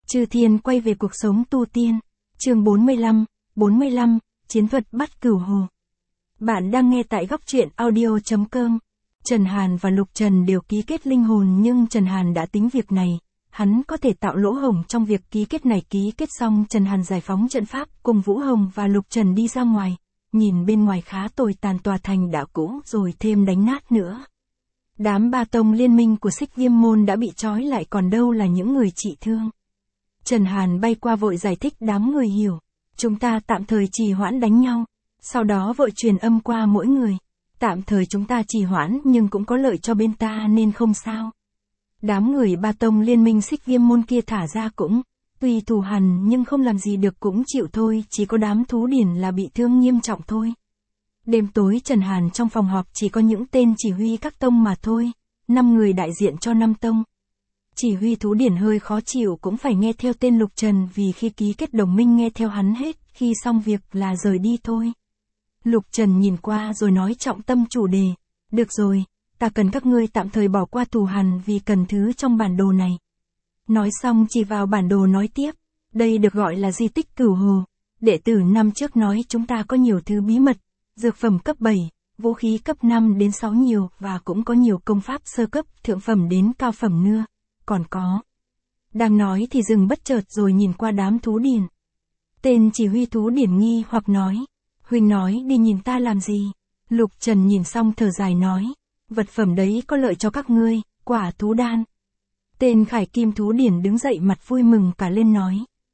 Chư Thiên quay về cuộc sống tu tiên. Chương 45, Chiến thuật bắt cửu hồ. Bạn đang nghe tại góc truyện audio.com. Trần Hàn và Lục Trần đều ký kết linh hồn, nhưng Trần Hàn đã tính việc này. Hắn có thể tạo lỗ hổng trong việc ký kết này. Ký kết xong, Trần Hàn giải phóng trận pháp, cùng Vũ Hồng và Lục Trần đi ra ngoài. Nhìn bên ngoài khá tồi tàn, tòa thành đã cũ rồi thêm đánh nát nữa. Đám ba tông liên minh của Xích Viêm môn đã bị trói lại, còn đâu là những người trị thương. Trần Hàn bay qua vội giải thích, đám người hiểu. Chúng ta tạm thời trì hoãn đánh nhau. Sau đó vội truyền âm qua mỗi người. Tạm thời chúng ta trì hoãn nhưng cũng có lợi cho bên ta nên không sao. Đám người ba tông liên minh Xích Viêm môn kia thả ra cũng tuy thù hằn nhưng không làm gì được, cũng chịu thôi, chỉ có đám thú điển là bị thương nghiêm trọng thôi. Đêm tối Trần Hàn trong phòng họp chỉ có những tên chỉ huy các tông mà thôi, 5 người đại diện cho 5 tông. Chỉ huy thú điển hơi khó chịu, cũng phải nghe theo tên Lục Trần, vì khi ký kết đồng minh nghe theo hắn hết, khi xong việc là rời đi thôi. Lục Trần nhìn qua rồi nói trọng tâm chủ đề. Được rồi, ta cần các ngươi tạm thời bỏ qua thù hằn vì cần thứ trong bản đồ này. Nói xong chỉ vào bản đồ nói tiếp. Đây được gọi là di tích cửu hồ. Đệ tử năm trước nói chúng ta có nhiều thứ bí mật. Dược phẩm cấp 7, vũ khí cấp 5 đến 6 nhiều, và cũng có nhiều công pháp sơ cấp, thượng phẩm đến cao phẩm nữa. Còn có. Đang nói thì dừng bất chợt rồi nhìn qua đám thú điển. Tên chỉ huy thú điển nghi hoặc nói. Huynh nói đi nhìn ta làm gì? Lục Trần nhìn xong thở dài nói. Vật phẩm đấy có lợi cho các ngươi, quả thú đan. Tên Khải Kim thú điển đứng dậy mặt vui mừng cả lên nói.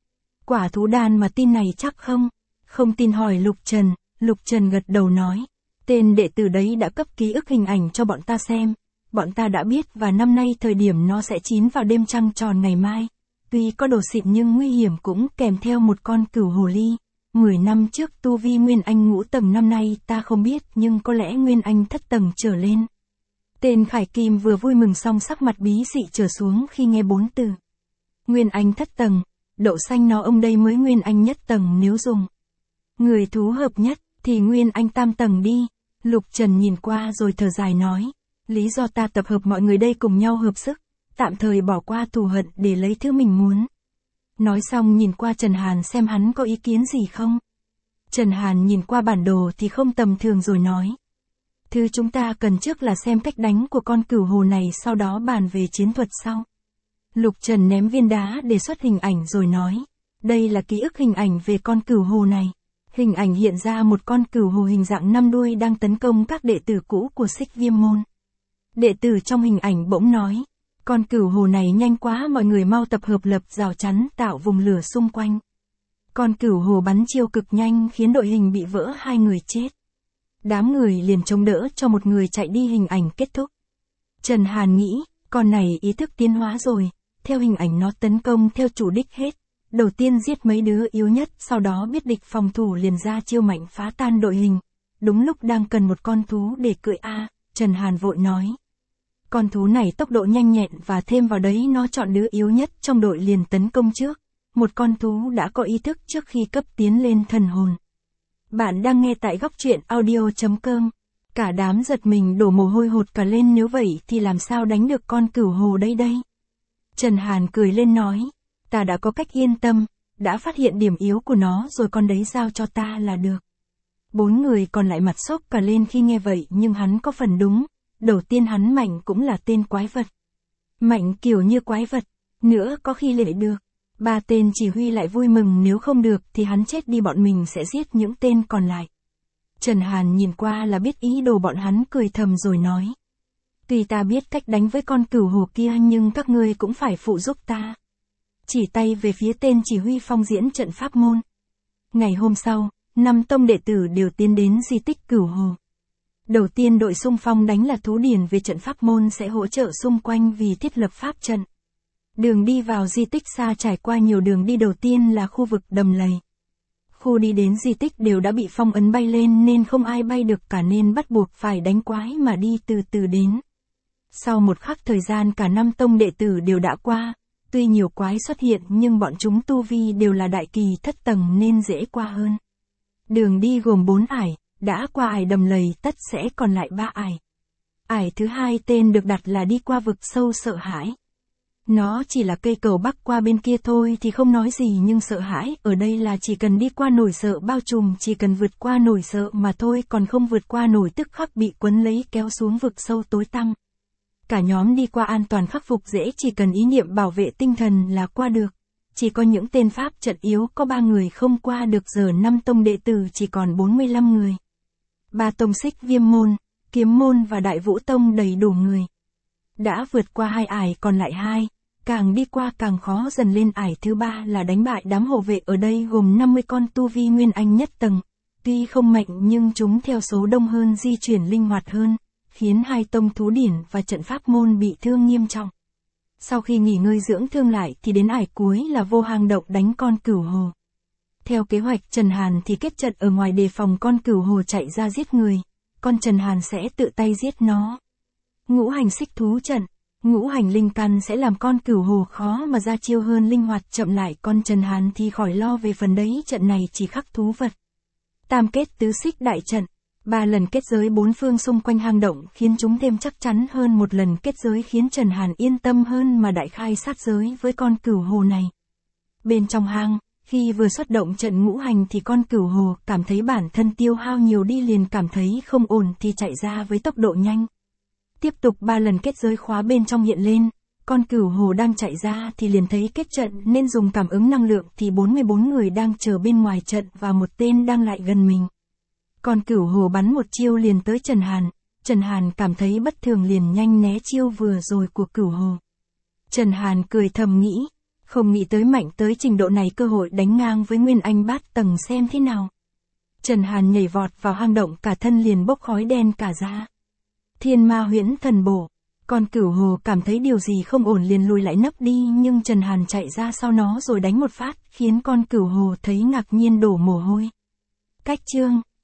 Quả thú đan mà tin này chắc không? Không tin hỏi Lục Trần. Lục Trần gật đầu nói. Tên đệ tử đấy đã cấp ký ức hình ảnh cho bọn ta xem. Bọn ta đã biết, và năm nay thời điểm nó sẽ chín vào đêm trăng tròn ngày mai. Tuy có đồ xịn nhưng nguy hiểm, cũng kèm theo một con cửu hồ ly. 10 năm trước tu vi Nguyên Anh ngũ tầng, năm nay ta không biết, nhưng có lẽ Nguyên Anh thất tầng trở lên. Tên Khải Kim vừa vui mừng xong sắc mặt bí dị trở xuống khi nghe 4 từ. Nguyên Anh thất tầng, đậu xanh nó ông đây mới Nguyên Anh nhất tầng, nếu dùng người thú hợp nhất thì Nguyên Anh tam tầng đi. Lục Trần nhìn qua rồi thở dài nói. Lý do ta tập hợp mọi người đây cùng nhau hợp sức, tạm thời bỏ qua thù hận để lấy thứ mình muốn. Nói xong nhìn qua Trần Hàn xem hắn có ý kiến gì không. Trần Hàn nhìn qua bản đồ thì không tầm thường rồi nói. Thứ chúng ta cần trước là xem cách đánh của con cửu hồ này, sau đó bàn về chiến thuật sau. Lục Trần ném viên đá đề xuất hình ảnh rồi nói. Đây là ký ức hình ảnh về con cửu hồ này. Hình ảnh hiện ra một con cửu hồ hình dạng 5 đuôi đang tấn công các đệ tử cũ của Xích Viêm môn. Đệ tử trong hình ảnh bỗng nói. Con cửu hồ này nhanh quá, mọi người mau tập hợp lập rào chắn tạo vùng lửa xung quanh. Con cửu hồ bắn chiêu cực nhanh khiến đội hình bị vỡ, 2 người chết. Đám người liền chống đỡ cho một người chạy đi. Hình ảnh kết thúc. Trần Hàn nghĩ, con này ý thức tiến hóa rồi, theo hình ảnh nó tấn công theo chủ đích hết. Đầu tiên giết mấy đứa yếu nhất, sau đó biết địch phòng thủ liền ra chiêu mạnh phá tan đội hình. Đúng lúc đang cần một con thú để cưỡi Trần Hàn vội nói. Con thú này tốc độ nhanh nhẹn, và thêm vào đấy nó chọn đứa yếu nhất trong đội liền tấn công trước. Một con thú đã có ý thức trước khi cấp tiến lên thần hồn. Bạn đang nghe tại góc truyện audio.com. Cả đám giật mình đổ mồ hôi hột cả lên, nếu vậy thì làm sao đánh được con cửu hồ đây? Trần Hàn cười lên nói. Ta đã có cách, yên tâm, đã phát hiện điểm yếu của nó rồi, con đấy giao cho ta là được. 4 người còn lại mặt sốc cả lên khi nghe vậy, nhưng hắn có phần đúng. Đầu tiên hắn mạnh cũng là tên quái vật. Mạnh kiểu như quái vật, nữa có khi lệ được. 3 tên chỉ huy lại vui mừng, nếu không được thì hắn chết đi, bọn mình sẽ giết những tên còn lại. Trần Hàn nhìn qua là biết ý đồ bọn hắn, cười thầm rồi nói. Tuy ta biết cách đánh với con cửu hồ kia, nhưng các ngươi cũng phải phụ giúp ta. Chỉ tay về phía tên chỉ huy phong diễn trận pháp môn. Ngày hôm sau, 5 tông đệ tử đều tiến đến di tích cửu hồ. Đầu tiên đội xung phong đánh là thú điển, về trận pháp môn sẽ hỗ trợ xung quanh vì thiết lập pháp trận. Đường đi vào di tích xa, trải qua nhiều đường đi. Đầu tiên là khu vực đầm lầy. Khu đi đến di tích đều đã bị phong ấn bay lên nên không ai bay được cả, nên bắt buộc phải đánh quái mà đi từ từ đến. Sau một khắc thời gian, cả 5 tông đệ tử đều đã qua. Tuy nhiều quái xuất hiện nhưng bọn chúng tu vi đều là đại kỳ thất tầng nên dễ qua hơn. Đường đi gồm 4 ải, đã qua ải đầm lầy tất sẽ còn lại 3 ải. Ải thứ 2 tên được đặt là đi qua vực sâu sợ hãi. Nó chỉ là cây cầu bắc qua bên kia thôi thì không nói gì, nhưng sợ hãi ở đây là chỉ cần đi qua nỗi sợ bao trùm, chỉ cần vượt qua nỗi sợ mà thôi, còn không vượt qua nổi tức khắc bị quấn lấy kéo xuống vực sâu tối tăm. Cả nhóm đi qua an toàn khắc phục dễ, chỉ cần ý niệm bảo vệ tinh thần là qua được. Chỉ có những tên pháp trận yếu có 3 người không qua được, giờ 5 tông đệ tử chỉ còn 45 người. 3 tông Xích Viêm môn, Kiếm môn và Đại Vũ tông đầy đủ người. Đã vượt qua 2 ải còn lại 2, càng đi qua càng khó dần lên. Ải thứ 3 là đánh bại đám hộ vệ ở đây gồm 50 con tu vi Nguyên Anh nhất tầng. Tuy không mạnh nhưng chúng theo số đông hơn, di chuyển linh hoạt hơn, khiến 2 tông thú điển và trận pháp môn bị thương nghiêm trọng. Sau khi nghỉ ngơi dưỡng thương lại thì đến ải cuối là Vô Hang Động đánh con cửu hồ. Theo kế hoạch Trần Hàn thì kết trận ở ngoài đề phòng con cửu hồ chạy ra giết người, con Trần Hàn sẽ tự tay giết nó. Ngũ hành xích thú trận, ngũ hành linh căn sẽ làm con cửu hồ khó mà ra chiêu hơn, linh hoạt chậm lại, con Trần Hàn thì khỏi lo về phần đấy, trận này chỉ khắc thú vật. Tam kết tứ xích đại trận, 3 lần kết giới 4 phương xung quanh hang động khiến chúng thêm chắc chắn hơn, 1 lần kết giới khiến Trần Hàn yên tâm hơn mà đại khai sát giới với con cửu hồ này. Bên trong hang, khi vừa xuất động trận ngũ hành thì con cửu hồ cảm thấy bản thân tiêu hao nhiều đi, liền cảm thấy không ổn thì chạy ra với tốc độ nhanh. Tiếp tục 3 lần kết giới khóa bên trong hiện lên, con cửu hồ đang chạy ra thì liền thấy kết trận nên dùng cảm ứng năng lượng thì 44 người đang chờ bên ngoài trận và 1 tên đang lại gần mình. Con cửu hồ bắn 1 chiêu liền tới Trần Hàn cảm thấy bất thường liền nhanh né chiêu vừa rồi của cửu hồ. Trần Hàn cười thầm nghĩ, không nghĩ tới mạnh tới trình độ này, cơ hội đánh ngang với Nguyên Anh bát tầng xem thế nào. Trần Hàn nhảy vọt vào hang động, cả thân liền bốc khói đen cả ra. Thiên Ma Huyễn Thần Bổ, con cửu hồ cảm thấy điều gì không ổn liền lùi lại nấp đi, nhưng Trần Hàn chạy ra sau nó rồi đánh một phát, khiến con cửu hồ thấy ngạc nhiên đổ mồ hôi. Cách chương